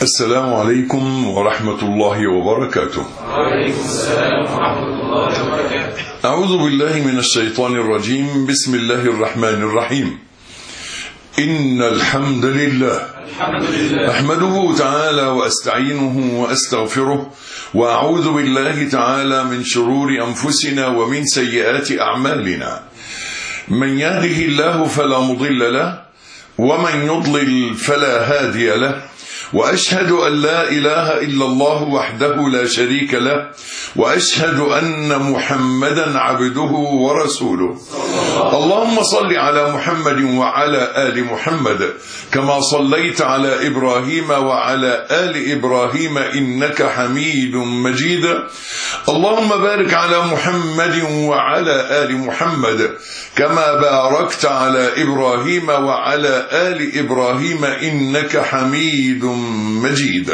السلام عليكم ورحمة الله وبركاته. وعليكم السلام ورحمة الله وبركاته. أعوذ بالله من الشيطان الرجيم. بسم الله الرحمن الرحيم. إن الحمد لله أحمده تعالى وأستعينه وأستغفره، وأعوذ بالله تعالى من شرور أنفسنا ومن سيئات أعمالنا. من يهده الله فلا مضل له، ومن يضلل فلا هادي له، وأشهد أن لا إله إلا الله وحده لا شريك له، وأشهد أن محمدا عبده ورسوله. اللهم صل على محمد وعلى آل محمد كما صليت على إبراهيم وعلى آل إبراهيم إنك حميد مجيد. اللهم بارك على محمد وعلى آل محمد كما باركت على إبراهيم وعلى آل إبراهيم إنك حميد مجيد.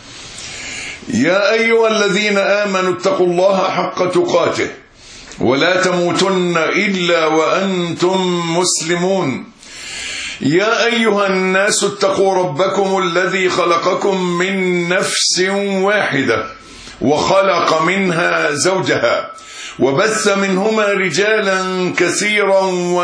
يا أيها الذين آمنوا اتقوا الله حق تقاته ولا تموتن إلا وأنتم مسلمون. يا أيها الناس اتقوا ربكم الذي خلقكم من نفس واحدة وخلق منها زوجها وبث منهما رجالا كثيرا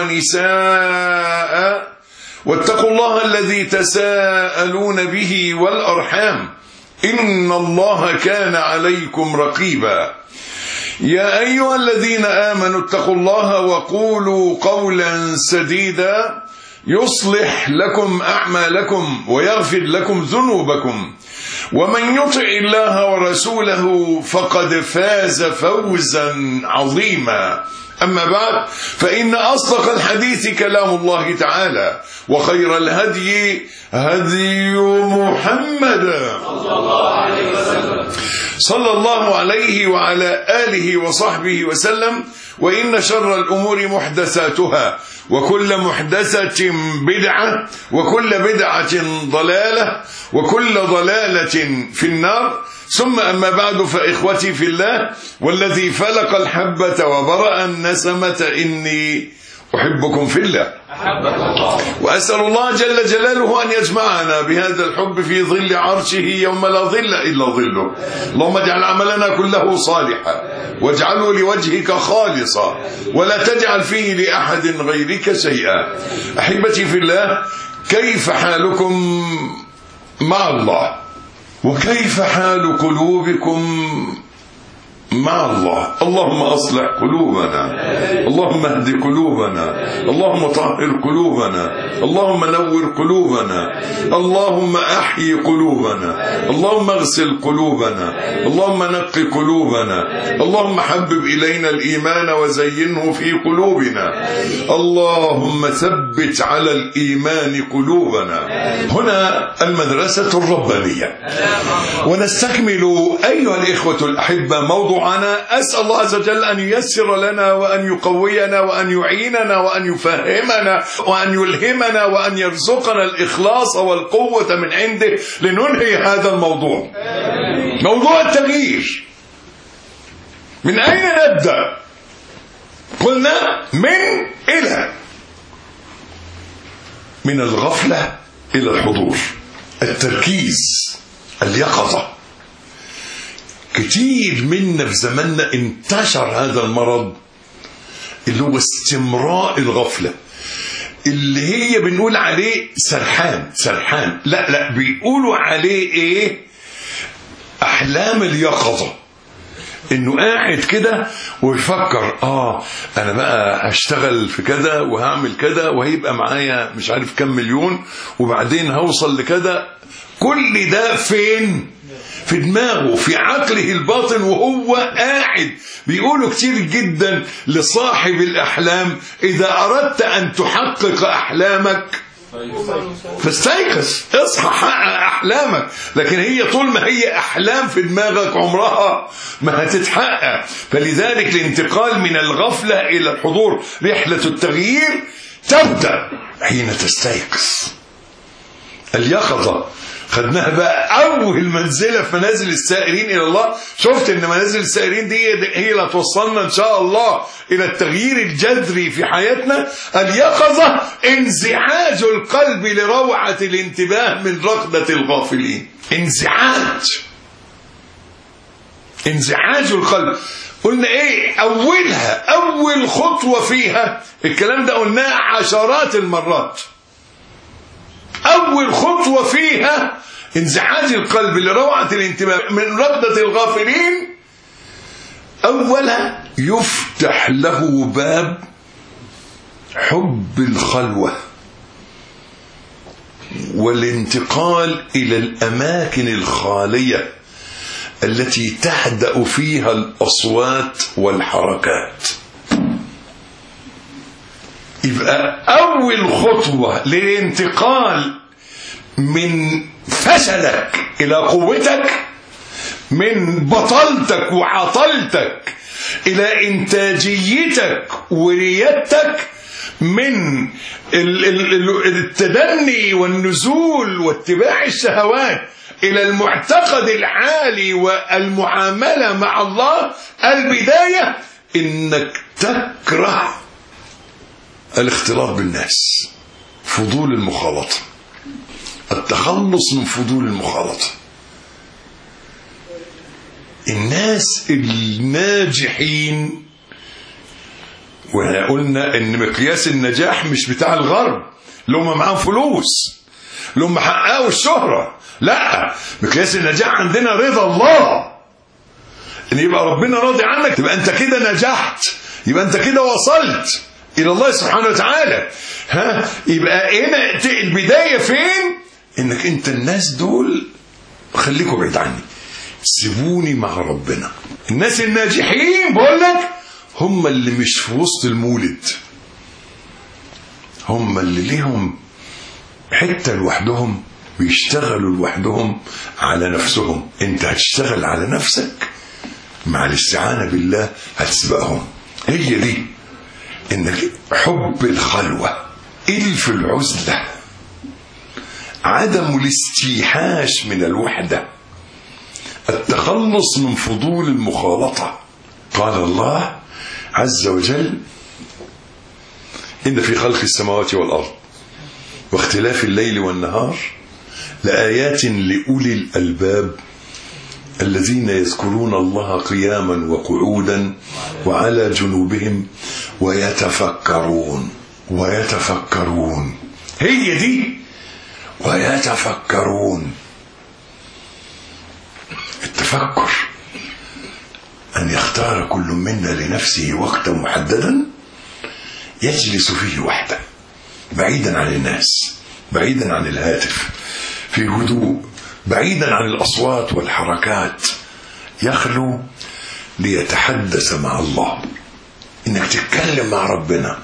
ونساء، واتقوا الله الذي تساءلون به والأرحام إن الله كان عليكم رقيبا. يا أيها الذين آمنوا اتقوا الله وقولوا قولا سديدا يصلح لكم أعمالكم ويغفر لكم ذنوبكم، ومن يطع الله ورسوله فقد فاز فوزا عظيما. أما بعد، فإن أصدق الحديث كلام الله تعالى، وخير الهدي هدي محمد صلى الله عليه وعلى آله وصحبه وسلم. وإن شر الأمور محدثاتها، وكل محدثة بدعة، وكل بدعة ضلالة، وكل ضلالة في النار. ثم أما بعد، فإخوتي في الله والذي فلق الحبة وبرأ النسمة إني أحبكم في الله، وأسأل الله جل جلاله أن يجمعنا بهذا الحب في ظل عرشه يوم لا ظل إلا ظله. اللهم اجعل عملنا كله صالحا، واجعله لوجهك خالصا، ولا تجعل فيه لأحد غيرك شيئا. أحبتي في الله، كيف حالكم مع الله؟ وكيف حال قلوبكم مع الله؟ اللهم أصلح قلوبنا، اللهم اهد قلوبنا، اللهم طهر قلوبنا، اللهم نور قلوبنا، اللهم أحيي قلوبنا، اللهم اغسل قلوبنا، اللهم نقي قلوبنا، اللهم حبب إلينا الإيمان وزينه في قلوبنا، اللهم ثبت على الإيمان قلوبنا. هنا المدرسة الربانية، ونستكمل أيها الإخوة الأحبة موضوعنا. أسأل الله عز وجل أن ييسر لنا وأن يقوينا وأن يعيننا وأن يفهمنا وأن يلهمنا وأن يرزقنا الإخلاص والقوة من عنده لننهي هذا الموضوع، موضوع التغيير. من أين نبدأ؟ قلنا من إلى، من الغفلة إلى الحضور، التركيز، اليقظة. كتير منا في زماننا انتشر هذا المرض اللي هو استمراء الغفلة، اللي هي بنقول عليه سرحان. لا بيقولوا عليه ايه؟ احلام اليقظة. انه قاعد كده ويفكر انا بقى هشتغل في كذا وهعمل كذا وهيبقى معايا مش عارف كم مليون وبعدين هوصل لكذا. كل ده فين؟ في دماغه، في عقله الباطن، وهو قاعد. بيقولوا كتير جدا لصاحب الأحلام: إذا أردت أن تحقق أحلامك فاستيقظ، اصحى، حقق أحلامك. لكن هي طول ما هي أحلام في دماغك عمرها ما هتتحقق. فلذلك الانتقال من الغفلة إلى الحضور، رحلة التغيير تبدأ حين تستيقظ. اليقظة خدناها بقى أول منزلة في منازل السائرين إلى الله. شفت إن منازل السائرين دي هي اللي توصلنا إن شاء الله إلى التغيير الجذري في حياتنا. اليقظة انزعاج القلب لروعة الانتباه من رقدة الغافلين. انزعاج القلب. قلنا ايه اولها؟ اول خطوة فيها الكلام ده قلناه عشرات المرات. اول خطوة فيها انزعاج القلب لروعة الانتباه من رقدة الغافلين. اولا يفتح له باب حب الخلوة والانتقال الى الاماكن الخالية التي تهدأ فيها الأصوات والحركات. يبقى أول خطوة للانتقال من فشلك إلى قوتك، من بطلتك وعطلتك إلى إنتاجيتك وريادتك، من التدني والنزول واتباع الشهوات إلى المعتقد العالي والمعاملة مع الله. البداية إنك تكره الاختلاط بالناس، فضول المخالطة، التخلص من فضول المخالطة. الناس الناجحين، وقلنا إن مقياس النجاح مش بتاع الغرب اللي هم معاهم فلوس، اللي هم حققوا الشهرة، لا، مقياس النجاح عندنا رضا الله. ان يبقى ربنا راضي عنك، تبقى انت كده نجحت، يبقى انت كده وصلت الى الله سبحانه وتعالى. يبقى هنا البداية فين؟ انك انت الناس دول خليكم بعيد عني، سيبوني مع ربنا. الناس الناجحين بقول لك هم اللي مش في وسط المولد، هم اللي ليهم حتة لوحدهم، بيشتغلوا لوحدهم على نفسهم. انت هتشتغل على نفسك مع الاستعانة بالله هتسبقهم. هي دي انك حب الخلوة، الف العزلة، عدم الاستيحاش من الوحدة، التخلص من فضول المخالطة. قال الله عز وجل: إن في خلق السماوات والأرض واختلاف الليل والنهار لآيات لأولي الألباب الذين يذكرون الله قياما وقعودا وعلى جنوبهم ويتفكرون. هي دي ويتفكرون. التفكر أن يختار كل منا لنفسه وقتا محددا يجلس فيه وحده، بعيدا عن الناس، بعيدا عن الهاتف، في هدوء، بعيدا عن الأصوات والحركات، يخلو ليتحدث مع الله. إنك تتكلم مع ربنا،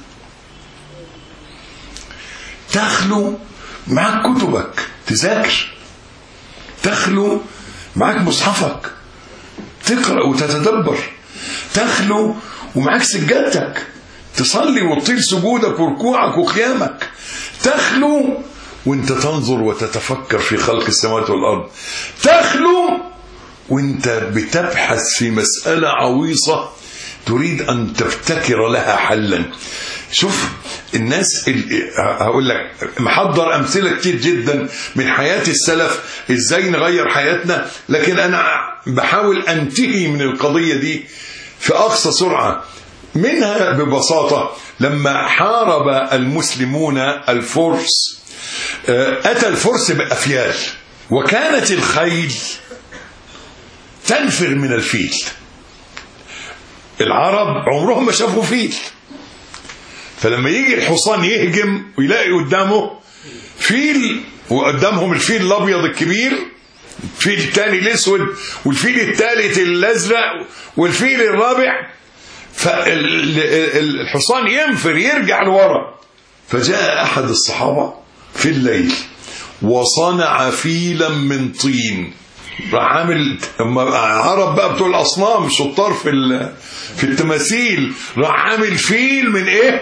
تخلو معك كتبك تذاكر، تخلو معك مصحفك تقرأ وتتدبر، تخلو ومعك سجادتك تصلي وتطيل سجودك وركوعك وقيامك، تخلو وانت تنظر وتتفكر في خلق السماوات والأرض، تخلو وانت بتبحث في مسألة عويصة تريد أن تبتكر لها حلا. شوف الناس هقول لك محضر أمثلة كتير جدا من حياة السلف إزاي نغير حياتنا، لكن أنا بحاول أنتهي من القضية دي في أقصى سرعة. منها ببساطة لما حارب المسلمون الفرس، أتى الفرس بأفيال، وكانت الخيل تنفر من الفيل. العرب عمرهم ما شافوا فيل، فلما يجي الحصان يهجم ويلاقي قدامه فيل، وقدامهم الفيل الأبيض الكبير، الفيل الثاني الأسود، والفيل الثالث الأزرق، والفيل الرابع، فالحصان ينفر يرجع لورا. فجاء أحد الصحابة في الليل وصنع فيلا من طين. راح عامل، عرب بقى بتوع الأصنام شطار في التماثيل، راح عامل فيل من إيه؟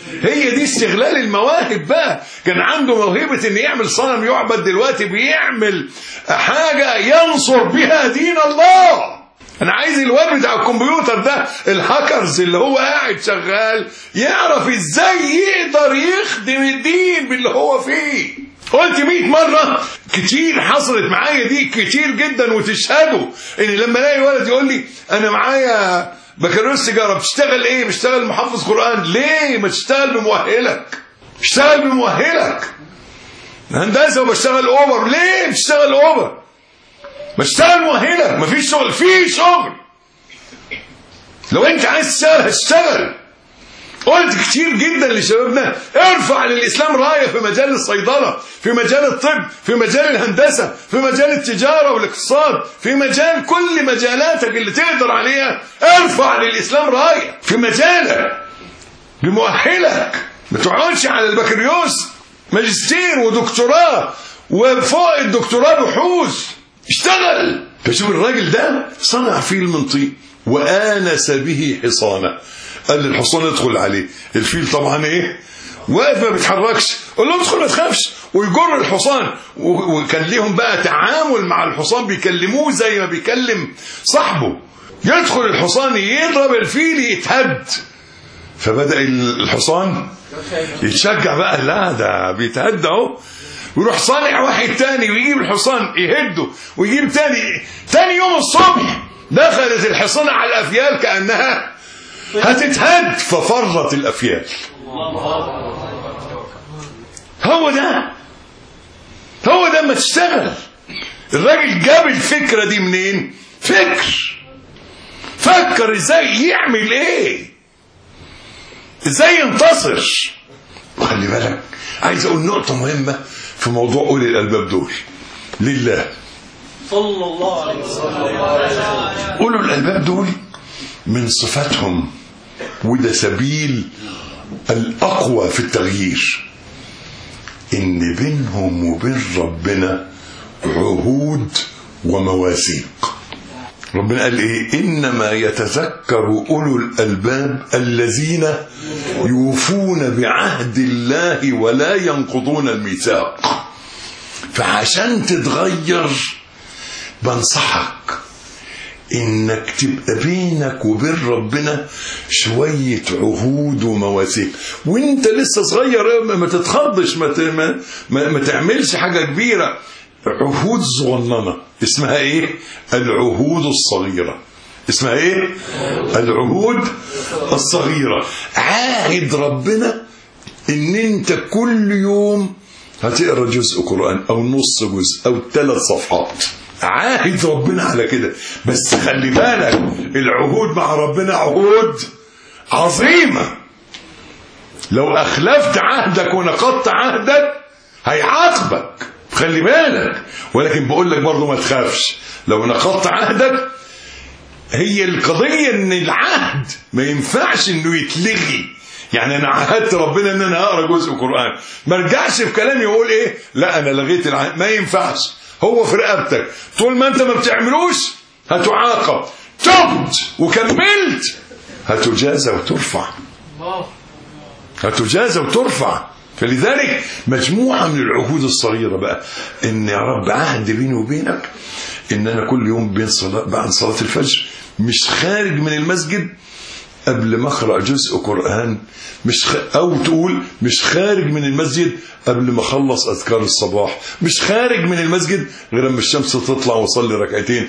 هي دي استغلال المواهب بقى. كان عنده موهبة ان يعمل صنم يعبد، دلوقتي بيعمل حاجة ينصر بها دين الله. انا عايز الواد بتاع الكمبيوتر ده، الهاكرز اللي هو قاعد شغال، يعرف ازاي يقدر يخدم الدين باللي هو فيه. قلت 100 مرة كتير، حصلت معايا دي كتير جدا، وتشهدوا ان لما الاقي ولد يقول لي انا معايا بكالوريوس تجارة، بتشتغل ايه؟ بشتغل محافظ قرآن. ليه ما تشتغل بمؤهلك؟ اشتغل بمؤهلك. هندسة وبشتغل اوبر. ليه بتشتغل اوبر؟ بشتغل مؤهلك. مفيش شغل، في شغل. لو انت عايز تشتغل هتشتغل. قلت كتير جدا لشبابنا ارفع للإسلام راية في مجال الصيدلة، في مجال الطب، في مجال الهندسة، في مجال التجارة والاقتصاد، في مجال كل مجالاتك اللي تقدر عليها. ارفع للإسلام راية في مجالك بمؤهلك. ما تقعدش على البكالوريوس، ماجستير ودكتوراه وفوق الدكتوراه بحوث. اشتغل. فشوف الراجل ده صنع فيل من طين وآنس به حصانه. قال للحصان ادخل عليه. الفيل طبعا ايه؟ واقف ما بيتحركش. قال له ادخل ما تخافش، ويجر الحصان. وكان ليهم بقى تعامل مع الحصان، بيكلموه زي ما بيكلم صاحبه. يدخل الحصان يضرب الفيل يتهد. فبدأ الحصان يتشجع بقى، لا ده بيتهد اهو. ويروح صانع واحد تاني ويجيب الحصان يهده، ويجيب تاني يوم الصبح دخلت الحصانة على الأفيال كأنها هتتهد، ففرت الأفيال. هو ده ما تشتغل. الراجل جاب الفكرة دي منين؟ فكر ازاي يعمل ايه، ازاي ينتصر. وخلي بالك، عايز اقول نقطة مهمة في موضوع أولي الألباب دول. لله صلى الله عليه وسلم. أولي الألباب دول من صفاتهم، وده سبيل الأقوى في التغيير، إن بينهم وبين ربنا عهود ومواثيق. ربنا قال إيه؟ إنما يتذكر أولو الألباب الذين يوفون بعهد الله ولا ينقضون الميثاق. فعشان تتغير بنصحك إنك تبقى بينك وبين ربنا شوية عهود ومواثيق، وإنت لسه صغير ما تتخضش، ما تعملش حاجة كبيرة. عهود صغننة اسمها ايه؟ العهود الصغيرة. اسمها ايه؟ العهود الصغيرة. عاهد ربنا ان انت كل يوم هتقرأ جزء قرآن او نص جزء او 3 صفحات. عاهد ربنا على كده. بس خلي بالك، العهود مع ربنا عهود عظيمة. لو اخلفت عهدك ونقضت عهدك هيعاقبك، خلي بالك. ولكن بقول لك برضو ما تخافش لو نقضت عهدك. هي القضية ان العهد ما ينفعش انه يتلغي. يعني انا عهدت ربنا ان انا هقرا جزء قرآن، ما ارجعش في كلامي واقول ايه لا انا لغيت العهد. ما ينفعش، هو في رقبتك. طول ما انت ما بتعملوش هتعاقب. تبت وكملت هتجازى وترفع. هتجازى وترفع. فلذلك مجموعة من العهود الصغيرة بقى، ان يا رب عهد بيني وبينك ان انا كل يوم بعد صلاة الفجر مش خارج من المسجد قبل ما اقرأ جزء قرآن، او تقول مش خارج من المسجد قبل ما اخلص اذكار الصباح، مش خارج من المسجد غير اما الشمس تطلع واصلي ركعتين.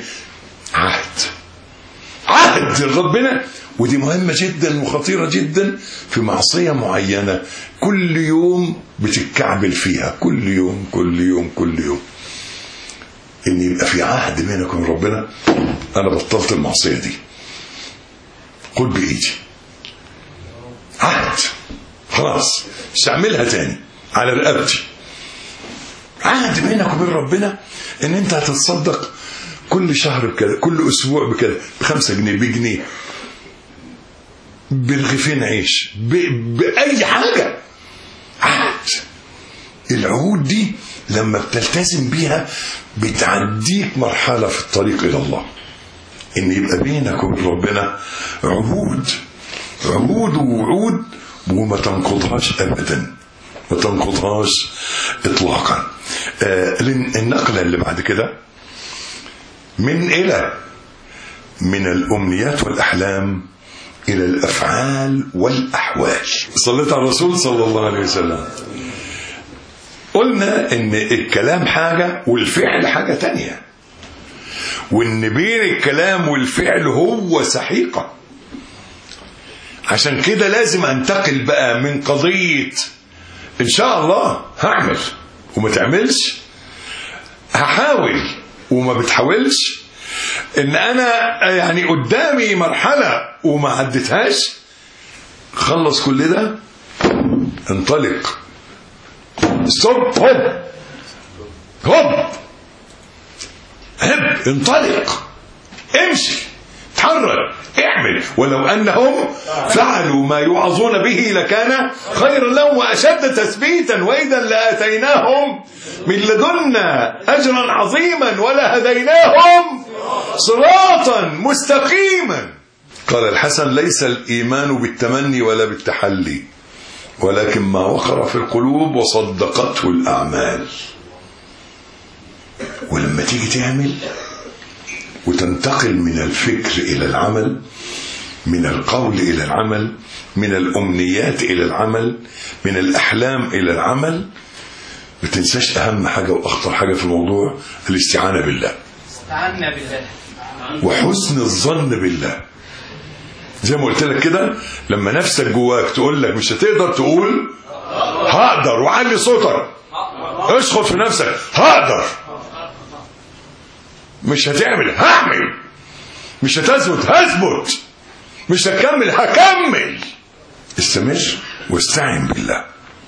عهد ربنا. ودي مهمة جدا وخطيرة جدا في معصية معينة كل يوم بتتكعبل فيها، كل يوم كل يوم كل يوم، ان يبقى في عهد بينك وبين ربنا. انا بطلت المعصية دي، قل بإيدي عهد، خلاص مش هعملها تاني على رقبتي. عهد بينك وبين ربنا ان انت هتتصدق كل شهر بكذا، كل اسبوع بكذا، ب5 جنيه، بجنيه، برغيفين عيش، بأي حاجة. عهد. العهود دي لما بتلتزم بيها بتعديك مرحلة في الطريق إلى الله، إن يبقى بينك وبين ربنا عهود ووعود وما تنقضهاش أبدا، ما تنقضهاش إطلاقا. النقلة اللي بعد كده من الأمنيات والأحلام إلى الأفعال والأحوال. صليت على الرسول صلى الله عليه وسلم. قلنا إن الكلام حاجة والفعل حاجة تانية، وإن بين الكلام والفعل هو سحيقة. عشان كده لازم أنتقل بقى من قضية إن شاء الله هعمل وما تعملش، هحاول وما بتحاولش، إن أنا يعني قدامي مرحلة وما عدتهاش، خلص كل ده، انطلق، ستوب، هوب، انطلق، امشي، تحرك، اعمل. ولو أنهم فعلوا ما يوعظون به لكان خيرا لهم وأشد تثبيتا وإذا لآتيناهم من لدنا أجرا عظيما ولهديناهم صراطا مستقيما. قال الحسن: ليس الإيمان بالتمني ولا بالتحلي، ولكن ما وقر في القلوب وصدقته الأعمال. ولما تيجي تعمل وتنتقل من الفكر إلى العمل، من القول إلى العمل، من الأمنيات إلى العمل، من الأحلام إلى العمل، ما تنساش أهم حاجة وأخطر حاجة في الموضوع: الاستعانة بالله، استعنا بالله، وحسن الظن بالله. زي ما قلت لك كده، لما نفسك جواك تقول لك مش هتقدر، تقول هقدر، وعلي صوتك، اشخط في نفسك، هقدر. مش هتعمل، هعمل. مش هتثبت، هثبت. مش هتكمل، هكمل. استمر واستعن بالله.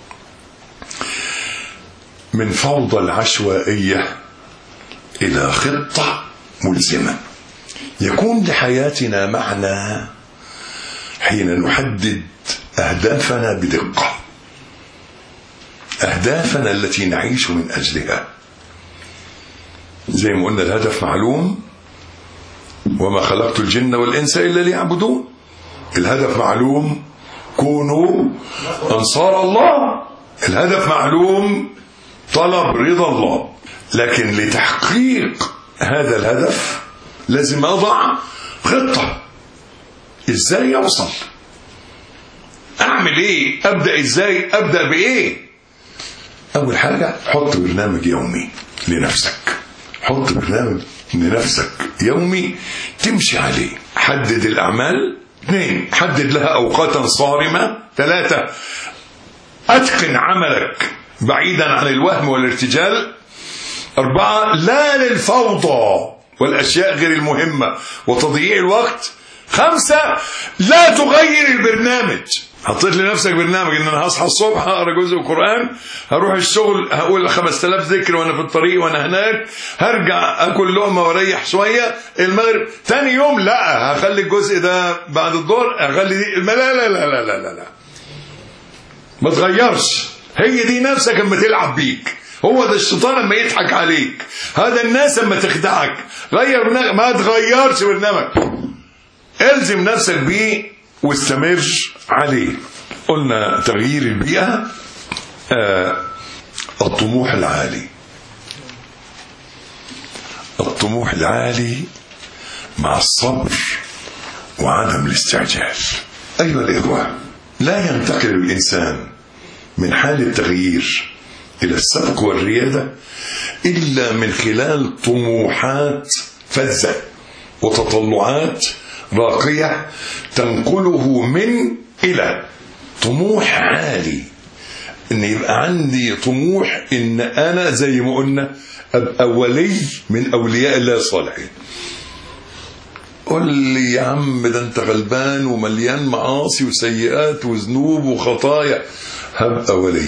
من فوضى العشوائية إلى خطة ملزمة يكون لحياتنا معنى حين نحدد أهدافنا بدقة، أهدافنا التي نعيش من أجلها. زي ما قلنا الهدف معلوم: وما خلقت الجن والإنس إلا ليعبدون. الهدف معلوم: كونوا أنصار الله. الهدف معلوم: طلب رضا الله. لكن لتحقيق هذا الهدف لازم أضع خطة. إزاي أوصل؟ أعمل إيه؟ أبدأ إزاي؟ أبدأ بإيه؟ أول حاجة حط برنامج يومي لنفسك. حط برنامج لنفسك يومي تمشي عليه. حدد الأعمال. 2. حدد لها أوقاتا صارمة. 3. أتقن عملك بعيدا عن الوهم والارتجال. 4. لا للفوضى والأشياء غير المهمة وتضييع الوقت. 5. لا تغير البرنامج. حطيت لنفسك برنامج ان انا هصحى الصبح هقرا جزء قرآن، هروح الشغل هقول 5000 ذكر وانا في الطريق وانا هناك، هرجع اكل لقمه واريح شويه، المغرب ثاني يوم لا هخلي الجزء ده بعد الظهر، هخلي دي لا لا لا لا لا لا، ما تغيرش. هي دي نفسك اما تلعب بيك، هو ده الشيطان اما يضحك عليك، هذا الناس اما تخدعك. غير برنامج، ما تغيرش برنامج، الزم نفسك بيه واستمر عليه. قلنا تغيير البيئة. الطموح العالي. الطموح العالي مع الصبر وعدم الاستعجال. أيها الإخوة، لا ينتقل الإنسان من حال التغيير إلى السبق والريادة إلا من خلال طموحات فذة وتطلعات راقية تنقله من إلى. طموح عالي، إن يبقى عندي طموح إن أنا زي ما قلنا أبقى ولي من أولياء الله الصالحين. قل لي يا عم ده أنت غلبان ومليان معاصي وسيئات وذنوب وخطايا، هبقى ولي.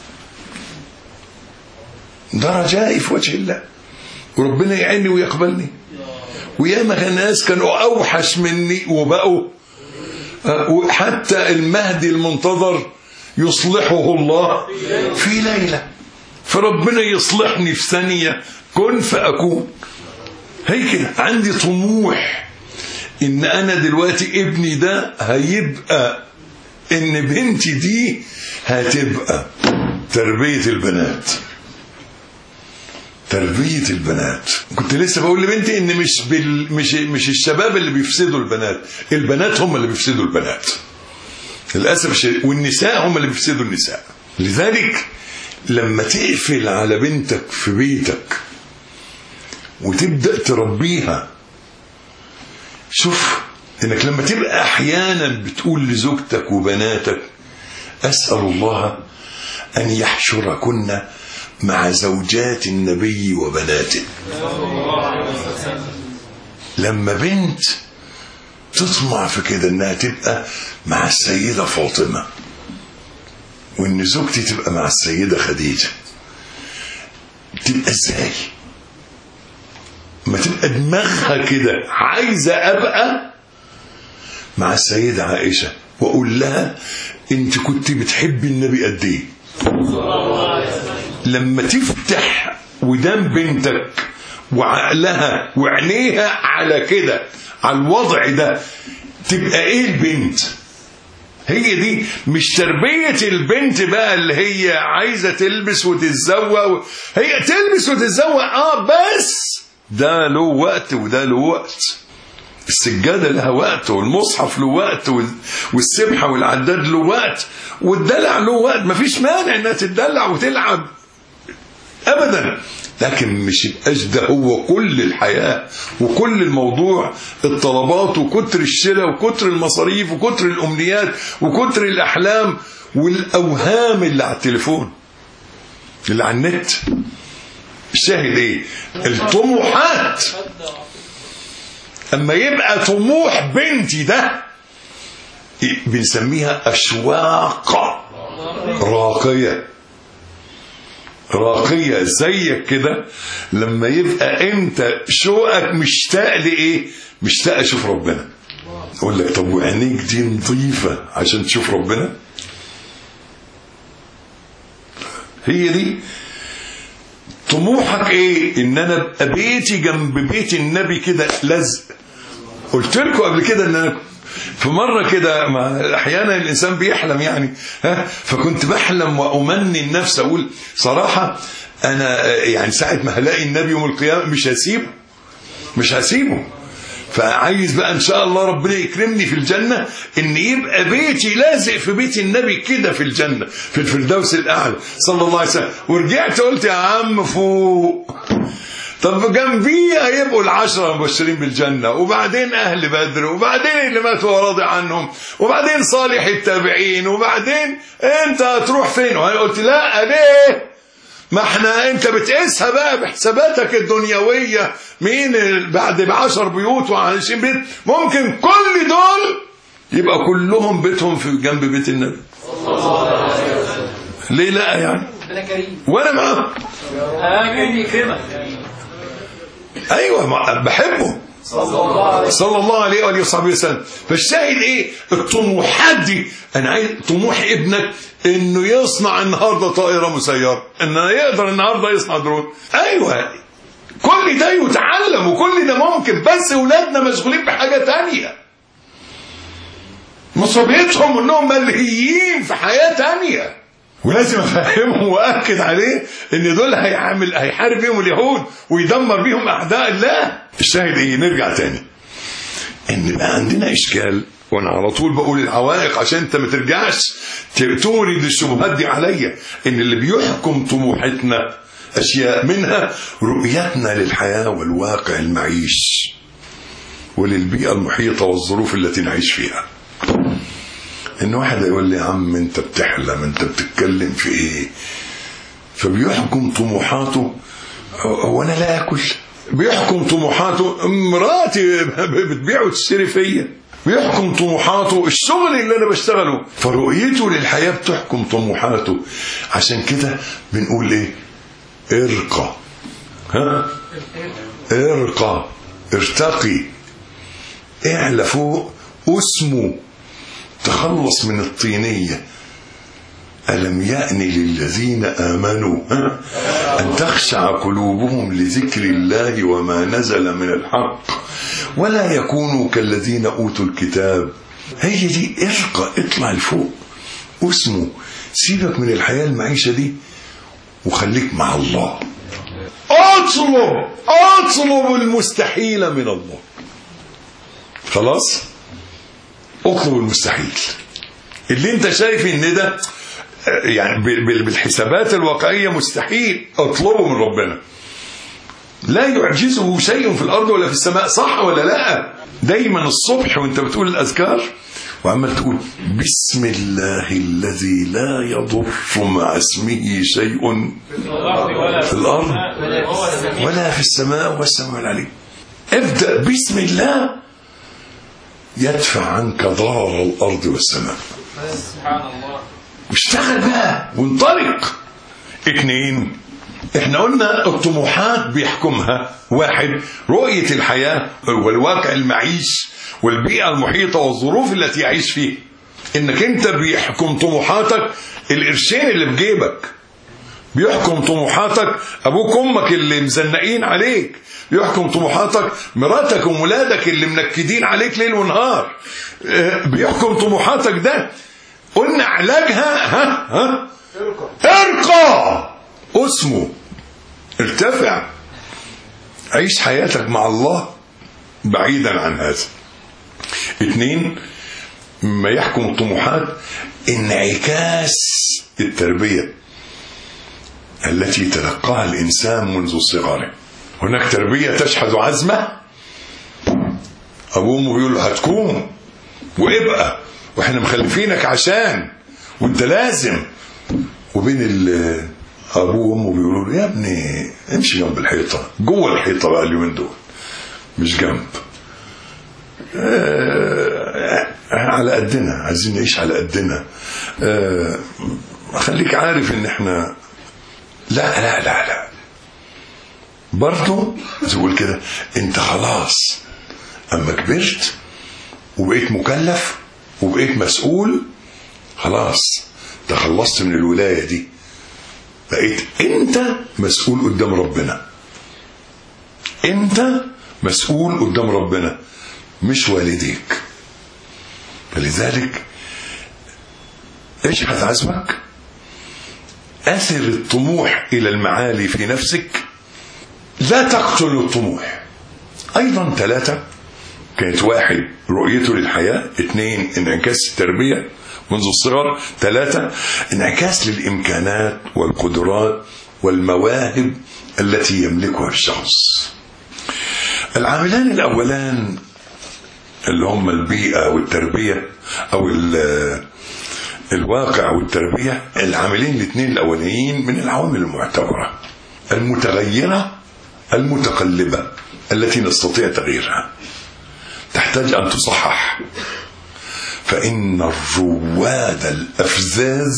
ده رجائي في وجه الله، وربنا يعيني ويقبلني. وياما ناس كانوا أوحش مني وبقوا، وحتى المهدي المنتظر يصلحه الله في ليلة، فربنا يصلحني في ثانية، كن فأكون. هي كده عندي طموح إن أنا دلوقتي ابني ده هيبقى ان بنتي دي هتبقى تربية البنات. تربية البنات. كنت لسه بقول لبنتي ان مش الشباب اللي بيفسدوا البنات هم اللي بيفسدوا البنات للأسف الشديد، والنساء هم اللي بيفسدوا النساء. لذلك لما تقفل على بنتك في بيتك وتبدأ تربيها، شوف انك لما تبقى احيانا بتقول لزوجتك وبناتك اسأل الله ان يحشركن مع زوجات النبي وبناته. لما بنت تطمع في كده انها تبقى مع السيدة فاطمة، وان زوجتي تبقى مع السيدة خديجة، تبقى ازاي؟ ما تبقى دماغها كده عايزة ابقى مع السيدة عائشة واقول لها انت كنت بتحبي النبي قد ايه. لما تفتح ودان بنتك وعقلها وعينيها على كده، على الوضع ده، تبقى ايه البنت؟ هي دي مش تربية البنت بقى اللي هي عايزة تلبس وتتزوق. هي تلبس وتتزوق بس ده له وقت وده له وقت. السجادة لها وقت، والمصحف له وقت، والسبحة والعداد له وقت، والدلع له وقت. مفيش مانع انها تدلع وتلعب ابدا، لكن مش يبقاش ده هو كل الحياة وكل الموضوع. الطلبات وكتر الشراء وكتر المصاريف وكتر الأمنيات وكتر الأحلام والأوهام اللي على التليفون اللي على النت. الشاهد ايه؟ الطموحات. اما يبقى طموح بنتي ده بنسميها أشواق راقية. راقية زيك كده. لما يبقى انت شوقك مشتاق لإيه؟ مشتاق اشوف ربنا. اقول لك طب وعينيك دي نظيفة عشان تشوف ربنا؟ هي دي طموحك ايه؟ ان انا ابقى بيتي جنب بيت النبي كده لزق. قلت لكم قبل كده ان انا في مرة كده احيانا الانسان بيحلم يعني فكنت بحلم وامني النفس اقول صراحة انا يعني ساعة ما هلاقي النبي يوم القيامة مش هسيبه. فعايز بقى ان شاء الله ربنا يكرمني في الجنة ان يبقى بيتي لازق في بيت النبي كده في الجنة في الفردوس الاعلى صلى الله عليه وسلم. ورجعت قلت يا عم فوق، طب جنبيه هيبقوا 10 مبشرين بالجنة، وبعدين أهل بدر، وبعدين اللي ماتوا وراضي عنهم، وبعدين صالح التابعين، وبعدين أنت هتروح فين؟ وأنا قلت لا ليه؟ ما احنا أنت بتقيسها بقى بحساباتك الدنيوية. مين بعد 10 بيوت و20 بيت ممكن كل دول يبقى كلهم بيتهم في جنب بيت النبي. ليه لا يعني؟ وأنا معاه. ايوه بحبه صلى الله عليه واله وصحبه وسلم. فالشاهد ايه؟ الطموحات دي. انا عايز طموح ابنك انه يصنع النهارده طائره مسيره، انه يقدر النهارده يصنع درون. ايوه كل ده يتعلم وكل ده ممكن، بس اولادنا مشغولين بحاجه تانية. مصابيتهم انهم ملهيين في حياه تانية، ولازم افهمهم واكد عليه ان دول هيحارب بيهم اليهود ويدمر بيهم اعداء الله. الشاهد ايه؟ نرجع تاني ان بقى عندنا اشكال، وانا على طول بقول العوائق عشان انت ما ترجعش تورد الشبهات دي عليا. ان اللي بيحكم طموحاتنا اشياء منها رؤيتنا للحياه والواقع المعيش وللبيئه المحيطه والظروف التي نعيش فيها. ان واحد يقول لي يا عم انت بتحلم، انت بتتكلم في ايه؟ فبيحكم طموحاته. وانا لا اكل. بيحكم طموحاته مراتي بتبيع وتشتري فيا. بيحكم طموحاته الشغل اللي انا بشتغله. فرؤيته للحياه بتحكم طموحاته. عشان كده بنقول ايه؟ ارقى. ارقى، ارتقي، اعلى فوق، اسمه، تخلص من الطينية. ألم يأن للذين آمنوا أن تخشع قلوبهم لذكر الله وما نزل من الحق ولا يكونوا كالذين أوتوا الكتاب. هي دي ارقى، اطلع لفوق. اسمه سيبك من الحياة المعيشة دي وخليك مع الله. اطلب المستحيل من الله. خلاص، اطلب المستحيل اللي انت شايف ان ده يعني بالحسابات الواقعية مستحيل، اطلبه من ربنا. لا يعجزه شيء في الارض ولا في السماء، صح ولا لا؟ دايما الصبح وانت بتقول الاذكار وعمال تقول بسم الله الذي لا يضر مع اسمه شيء في الارض ولا في السماء والسماء العليم. ابدأ بسم الله يدفع عنك ضرر الارض والسماء. سبحان الله. واشتغل بقى وانطلق. 2، احنا قلنا الطموحات بيحكمها 1 رؤية الحياة والواقع المعيش والبيئة المحيطة والظروف التي يعيش فيها. انك انت بيحكم طموحاتك القرشين اللي بجيبك، بيحكم طموحاتك ابوك وامك اللي مزنقين عليك، بيحكم طموحاتك مراتك وولادك اللي منكدين عليك ليل ونهار، بيحكم طموحاتك. ده قلنا علاجها ارقى، اسمه ارتفع، عيش حياتك مع الله بعيدا عن هذا. 2 ما يحكم الطموحات انعكاس التربية التي تلقاها الإنسان منذ صغره. هناك تربية تشحذ عزمه، أبوه وأمه بيقول له هتكون وابقى واحنا مخلفينك عشان وانت لازم، وبين أبوه وأمه بيقولوا له يا ابني امشي جنب الحيطة، جوه الحيطة بقى اليومين دول مش جنب، على قدنا، عايزين نعيش على قدنا، خليك عارف ان احنا لا لا لا لا برضو تقول كده. انت خلاص اما كبرت وبقيت مكلف وبقيت مسؤول، خلاص تخلصت من الولاية دي، بقيت انت مسؤول قدام ربنا. انت مسؤول قدام ربنا مش والديك. فلذلك اشحذ عزمك، اثر الطموح الى المعالي في نفسك، لا تقتل الطموح. ايضا 3 كانت 1 رؤيته للحياة، 2 انعكاس التربية منذ الصغر، 3 انعكاس للامكانات والقدرات والمواهب التي يملكها الشخص. العاملان الاولان اللي هم البيئة والتربية او الواقع والتربية، العاملين الاثنين الاولين من العوامل المعتبرة المتغيرة المتقلبة التي نستطيع تغييرها، تحتاج ان تصحح. فان الرواد الافزاز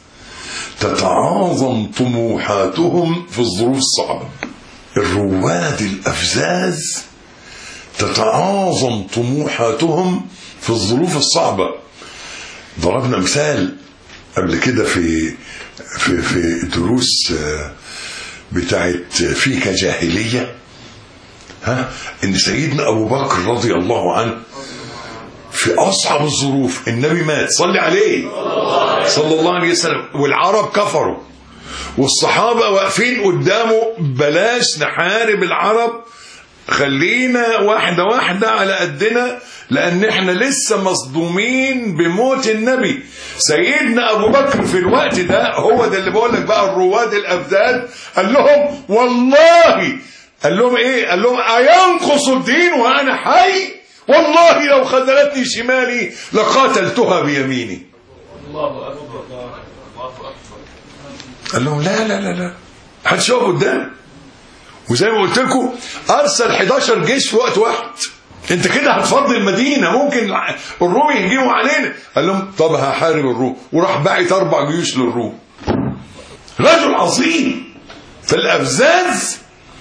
تتعاظم طموحاتهم في الظروف الصعبة. الرواد الافزاز تتعاظم طموحاتهم في الظروف الصعبة. ضربنا مثال قبل كده في دروس بتاعت فيك جاهلية، ان سيدنا ابو بكر رضي الله عنه في اصعب الظروف، النبي مات صلي عليه صلى الله عليه وسلم، والعرب كفروا والصحابة واقفين قدامه، بلاش نحارب العرب، خلينا واحدة واحدة على قدنا، لأن احنا لسه مصدومين بموت النبي. سيدنا أبو بكر في الوقت ده، هو ده اللي بقول لك بقى الرواد الأبداد، قال لهم والله، قال لهم ايه؟ قال لهم أينقص الدين وأنا حي؟ والله لو خذلتني شمالي لقاتلتها بيميني. الله أكبر الله أكبر. قال لهم لا لا لا لا، محدش يقف قدام. وزي ما قلت لكم ارسل 11 جيش في وقت واحد، انت كده هتفضي المدينه، ممكن الروم يهجموا علينا. قال لهم طب هحارب الروم، وراح باعت 4 جيوش للروم. رجل عظيم. فالافزاز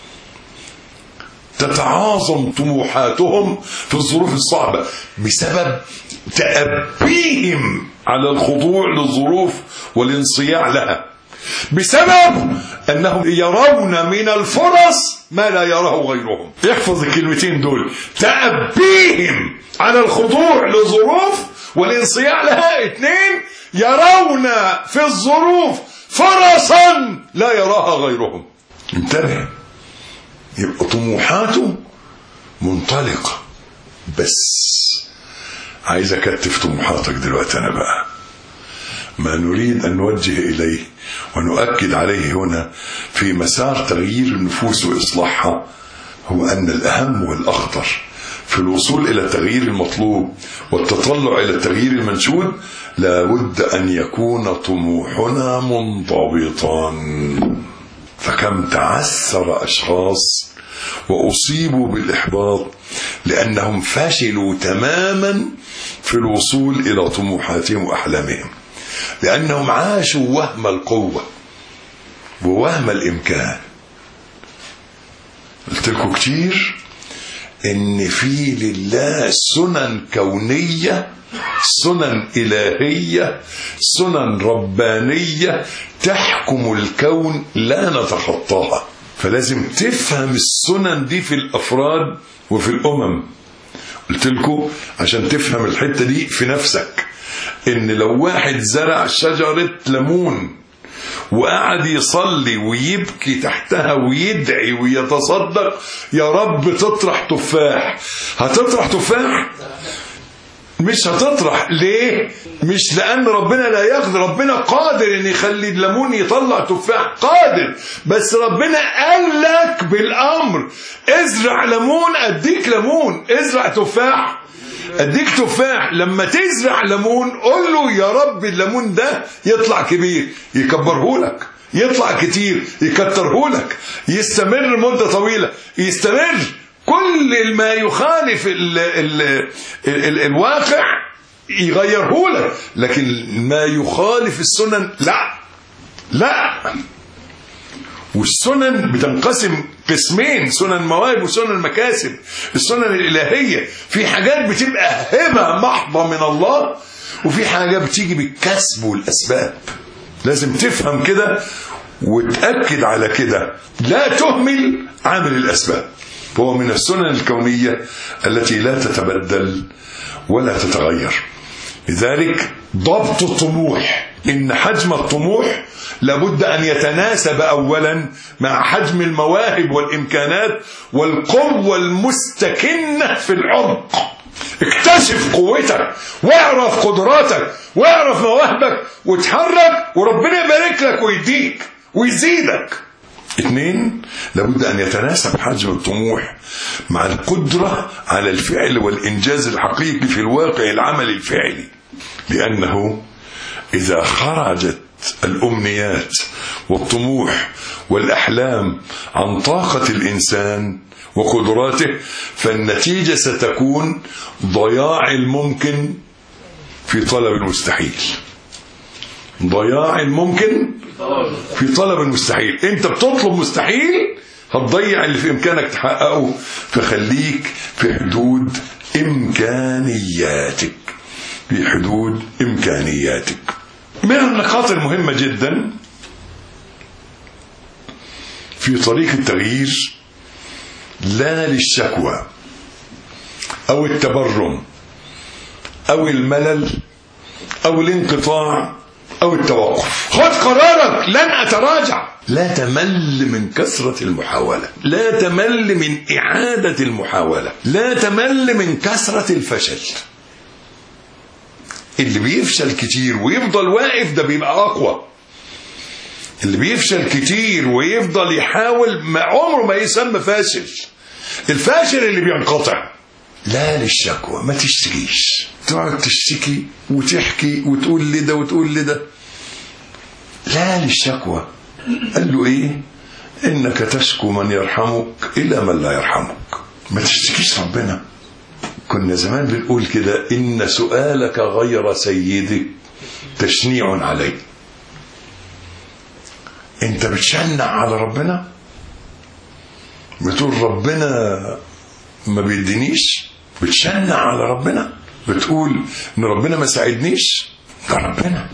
تتعاظم طموحاتهم في الظروف الصعبه بسبب تأبيهم على الخضوع للظروف والانصياع لها، بسبب أنهم يرون من الفرص ما لا يراه غيرهم. احفظ الكلمتين دول، تأبيهم على الخضوع لظروف والانصياع لها. 2 يرون في الظروف فرصا لا يراها غيرهم. انتبه، يبقى طموحاته منطلقة. بس عايز أكتف طموحاتك دلوقتي. أنا بقى ما نريد أن نوجه إليه ونؤكد عليه هنا في مسار تغيير النفوس وإصلاحها هو أن الأهم والأخطر في الوصول إلى التغيير المطلوب والتطلع إلى التغيير المنشود لابد أن يكون طموحنا منضبطا. فكم تعثر أشخاص وأصيبوا بالإحباط لأنهم فشلوا تماما في الوصول إلى طموحاتهم وأحلامهم، لأنهم عاشوا وهم القوة ووهم الإمكان. قلت لكم كتير إن في لله سنن كونية، سنن إلهية، سنن ربانية تحكم الكون لا نتخطاها. فلازم تفهم السنن دي في الأفراد وفي الأمم. قلت لكم عشان تفهم الحتة دي في نفسك، إن لو واحد زرع شجرة ليمون وقعد يصلي ويبكي تحتها ويدعي ويتصدق يا رب تطرح تفاح، هتطرح تفاح؟ مش هتطرح. ليه؟ مش لأن ربنا لا يقدر، ربنا قادر ان يخلي الليمون يطلع تفاح، قادر، بس ربنا قال لك بالأمر ازرع ليمون اديك ليمون، ازرع تفاح اديك تفاح. لما تزرع ليمون قول له يا رب الليمون ده يطلع كبير يكبرهولك، يطلع كتير يكترهولك، يستمر مدة طويلة يستمر. كل ما يخالف الواقع يغيره لك، لكن ما يخالف السنن لا. والسنن بتنقسم قسمين، سنن مواهب وسنن مكاسب. السنن الإلهية في حاجات بتبقى هبة محضة من الله، وفي حاجات بتيجي بالكسب والأسباب. لازم تفهم كده وتأكد على كده، لا تهمل عامل الأسباب. هو من السنن الكونية التي لا تتبدل ولا تتغير. لذلك ضبط الطموح، إن حجم الطموح لابد أن يتناسب أولا مع حجم المواهب والإمكانات والقوة المستكنة في العمق. اكتشف قوتك واعرف قدراتك واعرف مواهبك وتحرك، وربنا يبارك لك ويديك ويزيدك. 2 لابد أن يتناسب حجم الطموح مع القدرة على الفعل والإنجاز الحقيقي في الواقع العمل الفعلي، لأنه إذا خرجت الأمنيات والطموح والأحلام عن طاقة الإنسان وقدراته فالنتيجة ستكون ضياع الممكن في طلب المستحيل. ضياع الممكن في طلب المستحيل. انت بتطلب مستحيل هتضيع اللي في امكانك تحققه. فخليك في حدود امكانياتك، في حدود امكانياتك. من النقاط المهمة جدا في طريق التغيير لا للشكوى او التبرم او الملل او الانقطاع أو التوقف. خذ قرارك، لن أتراجع. لا تمل من كثرة المحاولة، لا تمل من إعادة المحاولة، لا تمل من كثرة الفشل. اللي بيفشل كتير ويفضل واقف ده بيبقى أقوى. اللي بيفشل كتير ويفضل يحاول ما عمره ما يسمى فاشل. الفاشل اللي بينقطع. لا للشكوى، ما تشتكيش، تقعد تشتكي وتحكي وتقول لي ده وتقول لي ده. لا للشكوى. قال له ايه؟ انك تشكو من يرحمك الى من لا يرحمك. ما تشتكيش ربنا. كنا زمان بنقول كده، ان سؤالك غير سيدك تشنيع عليه. انت بتشنع على ربنا، بتقول ربنا ما بيدينيش، بتشنع على ربنا، بتقول ان ربنا ما ساعدنيش. ده ربنا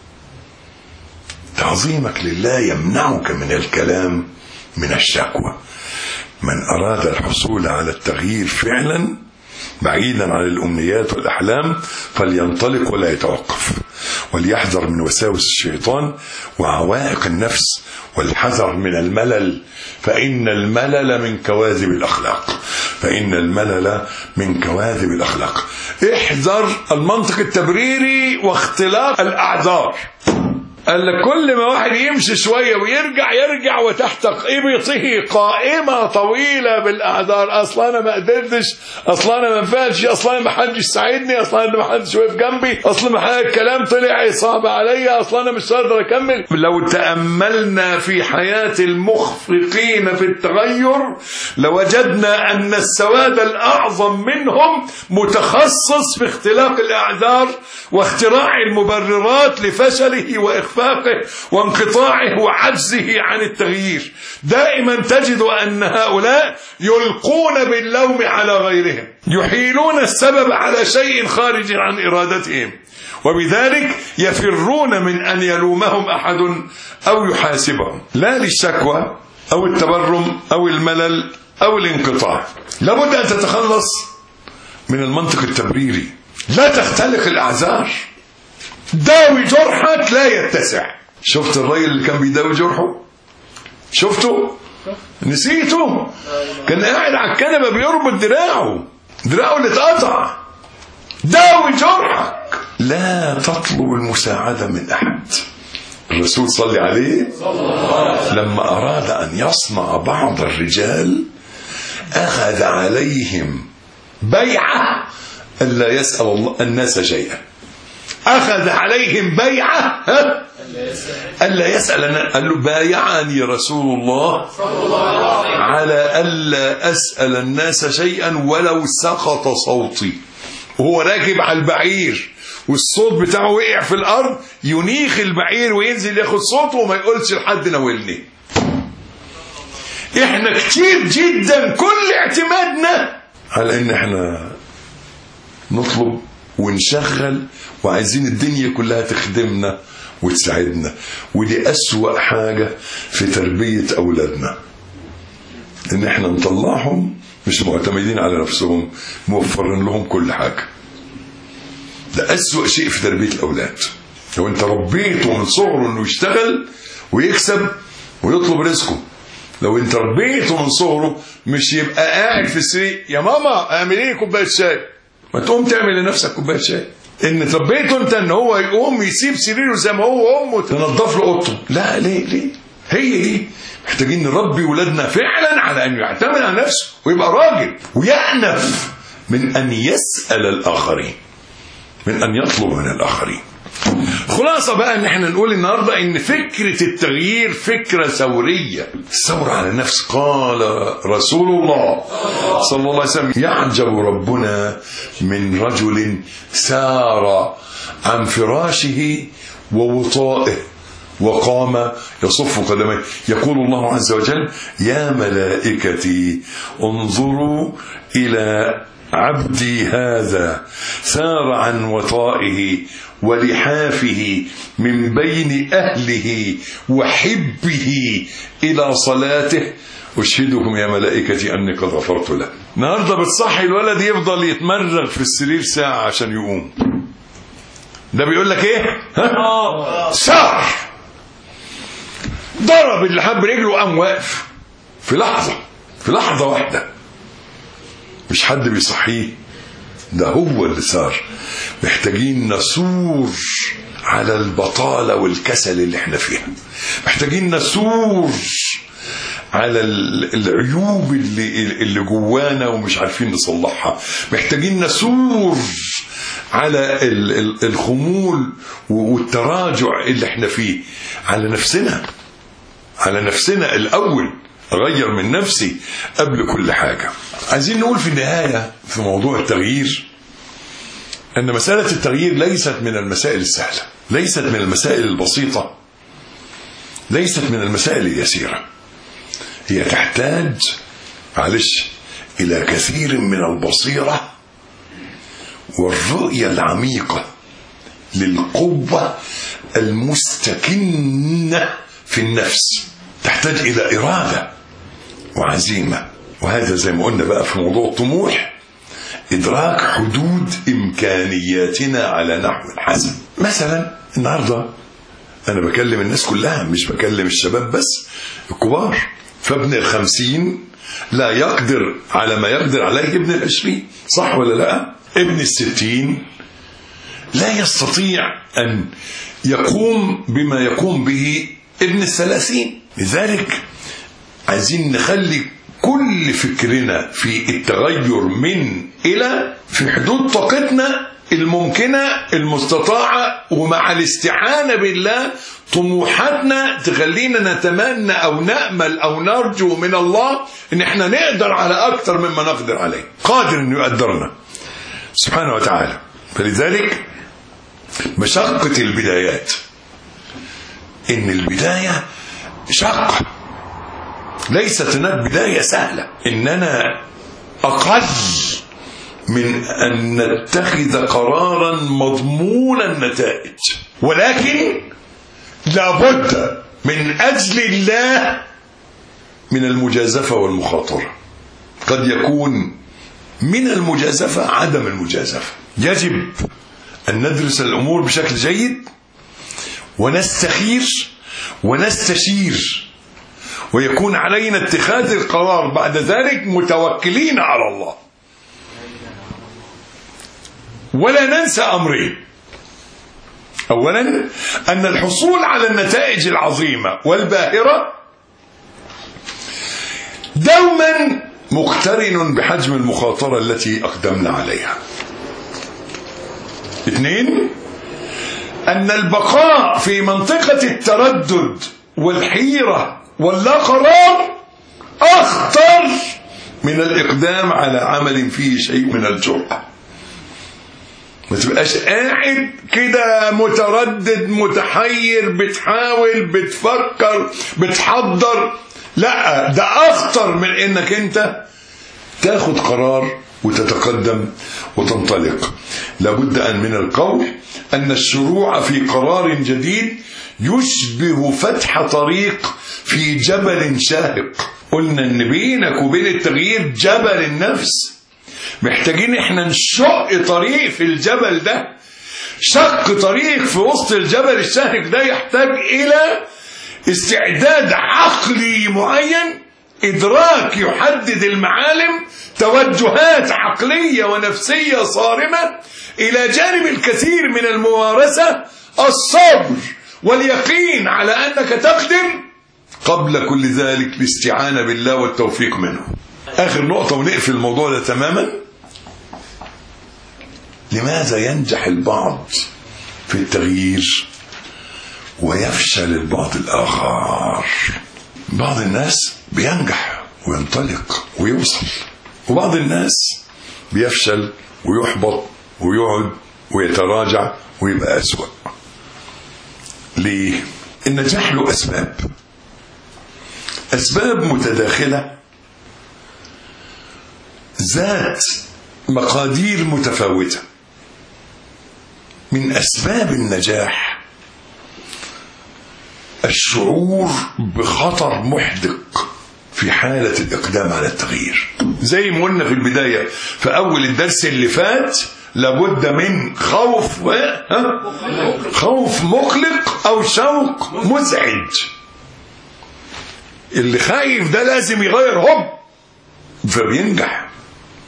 تعظيمك لله يمنعك من الكلام من الشكوى. من أراد الحصول على التغيير فعلا بعيدا عن الأمنيات والأحلام، فلينطلق ولا يتوقف، وليحذر من وساوس الشيطان وعوائق النفس، والحذر من الملل، فإن الملل من كواذب الأخلاق، فإن الملل من كواذب الأخلاق. احذر المنطق التبريري واختلاق الأعذار. قال لك كل ما واحد يمشي شوية ويرجع وتحت إبطه قائمة طويلة بالأعذار. أصلا أنا ما قدرتش، أصلا أنا ما نفعتش، أصلا أنا ما حدش ساعدني، أصلا أنا ما حدش واقف جنبي، أصلا ما الكلام طلع صعب عليا، أصلا أنا مش قادر أكمل. لو تأملنا في حياة المخفقين في التغير لوجدنا أن السواد الأعظم منهم متخصص في اختلاق الأعذار واختراع المبررات لفشله وإخفاقه وانقطاعه وعجزه عن التغيير. دائما تجد أن هؤلاء يلقون باللوم على غيرهم، يحيلون السبب على شيء خارج عن إرادتهم، وبذلك يفرون من أن يلومهم أحد أو يحاسبهم، لا للشكوى أو التبرم أو الملل أو الانقطاع. لابد أن تتخلص من المنطق التبريري. لا تختلق الأعذار. داوي جرحك لا يتسع. شفت الراجل اللي كان بيداوي جرحه؟ شفته؟ نسيته؟ كان قاعد على الكنبه بيربط دراعه اللي اتقطع. داوي جرحك. لا تطلب المساعدة من أحد. الرسول صلى عليه لما أراد أن يصنع بعض الرجال أخذ عليهم بيعة ألا يسأل الله الناس شيئا. أخذ عليهم بيعة ألا يسأل. قال له بايعني رسول الله على ألا أسأل الناس شيئا ولو سقط صوتي. وهو راكب على البعير والصوت بتاعه وقع في الأرض، ينيخ البعير وينزل ياخد صوته وما يقولش لحد ناولني. احنا كتير جدا كل اعتمادنا على ان احنا نطلب ونشغل وعايزين الدنيا كلها تخدمنا وتساعدنا. ودي أسوأ حاجة في تربية أولادنا، إن إحنا نطلعهم مش معتمدين على نفسهم، موفرين لهم كل حاجة. ده أسوأ شيء في تربية الأولاد. لو أنت ربيته من صغره إنه يشتغل ويكسب ويطلب رزقه، لو أنت ربيته من صغره مش يبقى قاعد في السرير يا ماما اعمل لي كوباية شاي، ما تقوم تعمل لنفسك كوباية شاي. ان تربيته انت ان هو يقوم يسيب سريره زي ما هو امه تنظف له اوضته. لا ليه هي دي. محتاجين نربي ولادنا فعلا على ان يعتمد على نفسه ويبقى راجل ويأنف من ان يسأل الاخرين، من ان يطلب من الاخرين. خلاصة بقى ان احنا نقول النهاردة ان فكرة التغيير فكرة ثورية، الثورة على النفس. قال رسول الله صلى الله عليه وسلم يعجب ربنا من رجل سار عن فراشه ووطائه وقام يصف قدميه. يقول الله عز وجل يا ملائكتي انظروا إلى عبدي هذا سار عن وطائه ولحافه من بين أهله وحبه إلى صلاته أشهدكم يا ملائكتي أني قد غفرت له. النهارده بتصحي الولد يفضل يتمرغ في السرير ساعة عشان يقوم. ده بيقول لك ايه؟ سار ضرب اللحام برجله وقام واقف في لحظة واحدة. مش حد بيصحيه، ده هو اللي صار. محتاجين نثور على البطالة والكسل اللي احنا فيها، محتاجين نثور على العيوب اللي جوانا ومش عارفين نصلحها، محتاجين نثور على الخمول والتراجع اللي احنا فيه، على نفسنا الأول. أغير من نفسي قبل كل حاجة. عايزين نقول في النهاية في موضوع التغيير أن مسألة التغيير ليست من المسائل السهلة، ليست من المسائل البسيطة، ليست من المسائل اليسيرة. هي تحتاج إلى كثير من البصيرة والرؤية العميقة للقوة المستكنة في النفس. تحتاج إلى إرادة وعزيمة. وهذا زي ما قلنا بقى في موضوع الطموح، إدراك حدود إمكانياتنا على نحو حسن. مثلا النهاردة أنا بكلم الناس كلها، مش بكلم الشباب بس، الكبار. فابن 50 لا يقدر على ما يقدر عليه ابن 20، صح ولا لا؟ ابن 60 لا يستطيع أن يقوم بما يقوم به ابن 30. لذلك عايزين نخلي كل فكرنا في التغير من إلى في حدود طاقتنا الممكنة المستطاعة، ومع الاستعانة بالله طموحاتنا تخلينا نتمنى أو نأمل أو نرجو من الله إن احنا نقدر على أكثر مما نقدر عليه، قادر أن يقدرنا سبحانه وتعالى. فلذلك مشقة البدايات، إن البداية شقة، ليست هناك بداية سهلة، إننا أقل من أن نتخذ قرارا مضمون النتائج، ولكن لابد من أجل الله من المجازفة والمخاطرة. قد يكون من المجازفة عدم المجازفة. يجب أن ندرس الأمور بشكل جيد ونستخير ونستشير، ويكون علينا اتخاذ القرار بعد ذلك متوكلين على الله. ولا ننسى أمرين: أولا أن الحصول على النتائج العظيمة والباهرة دوما مقترن بحجم المخاطرة التي أقدمنا عليها. اثنين، أن البقاء في منطقة التردد والحيرة واللا قرار أخطر من الإقدام على عمل فيه شيء من الجرأة. ما تبقاش قاعد كده متردد متحير، بتحاول بتفكر بتحضر، لا، ده أخطر من إنك أنت تاخد قرار وتتقدم وتنطلق. لابد أن من القول أن الشروع في قرار جديد يشبه فتح طريق في جبل شاهق. قلنا أن بينك وبين التغيير جبل النفس، محتاجين احنا نشق طريق في الجبل ده. شق طريق في وسط الجبل الشاهق ده يحتاج إلى استعداد عقلي معين، إدراك يحدد المعالم، توجهات عقلية ونفسية صارمة، إلى جانب الكثير من الممارسة، الصبر واليقين على أنك تقدر، قبل كل ذلك الاستعانة بالله والتوفيق منه. آخر نقطة ونقفل الموضوع ده تماما: لماذا ينجح البعض في التغيير ويفشل البعض الآخر؟ بعض الناس بينجح وينطلق ويوصل، وبعض الناس بيفشل ويحبط ويقعد ويتراجع ويبقى أسوأ. ليه؟ النجاح له أسباب متداخلة ذات مقادير متفاوتة. من أسباب النجاح الشعور بخطر محدق في حالة الإقدام على التغيير. زي ما قلنا في البداية في أول الدرس اللي فات، لابد من خوف مقلق أو شوق مزعج. اللي خايف ده لازم يغير فبينجح.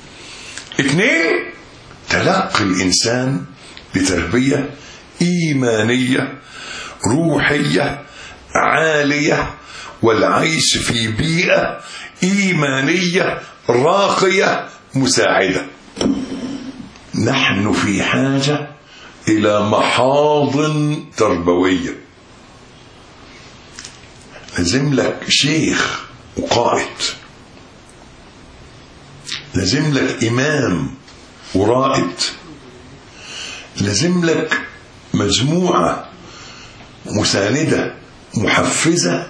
2، تلقي الإنسان بتربية إيمانية روحية عالية، والعيش في بيئة إيمانية راقية مساعدة. نحن في حاجة إلى محاضن تربوية. لازم لك شيخ وقائد، لازم لك إمام ورائد، لازم لك مجموعة مساندة محفزة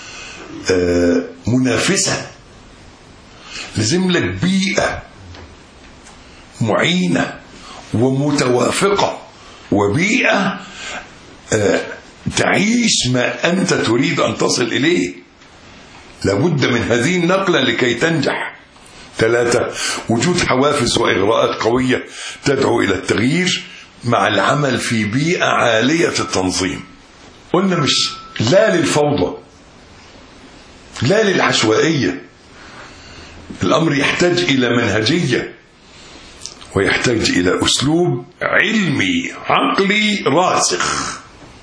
منافسة، لازم لك بيئة معينة ومتوافقة، وبيئة تعيش ما أنت تريد أن تصل إليه. لابد من هذه النقلة لكي تنجح 3 وجود حوافز وإغراءات قوية تدعو إلى التغيير مع العمل في بيئة عالية التنظيم. قلنا مش لا للفوضى لا للعشوائية، الأمر يحتاج إلى منهجية ويحتاج إلى أسلوب علمي عقلي راسخ،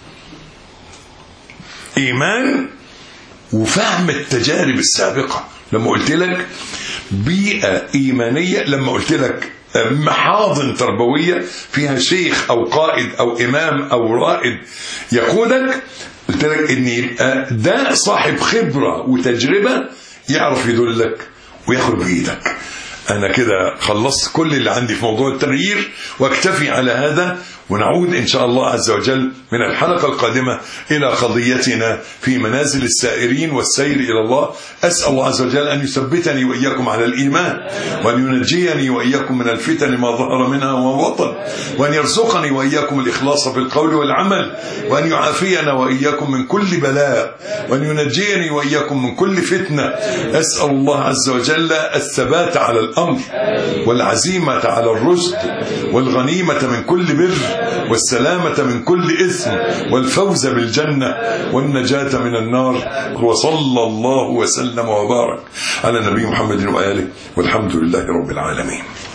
إيمان وفهم التجارب السابقة. لما قلت لك بيئة إيمانية، لما قلت لك محاضن تربوية فيها شيخ أو قائد أو إمام أو رائد يقودك، قلت لك إن يبقى ده صاحب خبرة وتجربة يعرف يدلك وياخد بإيدك. أنا كده خلصت كل اللي عندي في موضوع التغيير، واكتفي على هذا، ونعود إن شاء الله عز وجل من الحلقة القادمة إلى قضيتنا في منازل السائرين والسير إلى الله. أسأل الله عز وجل أن يثبتني وإياكم على الإيمان، وأن ينجيني وإياكم من الفتن ما ظهر منها وما بطن، وأن يرزقني وإياكم الإخلاص في القول والعمل، وأن يعافينا وإياكم من كل بلاء، وأن ينجيني وإياكم من كل فتنة. أسأل الله عز وجل الثبات على الأمر، والعزيمة على الرشد، والغنيمة من كل بر، والسلامة من كل إثم، والفوز بالجنة، والنجاة من النار. وصلى الله وسلم وبارك على نبي محمد وآله، والحمد لله رب العالمين.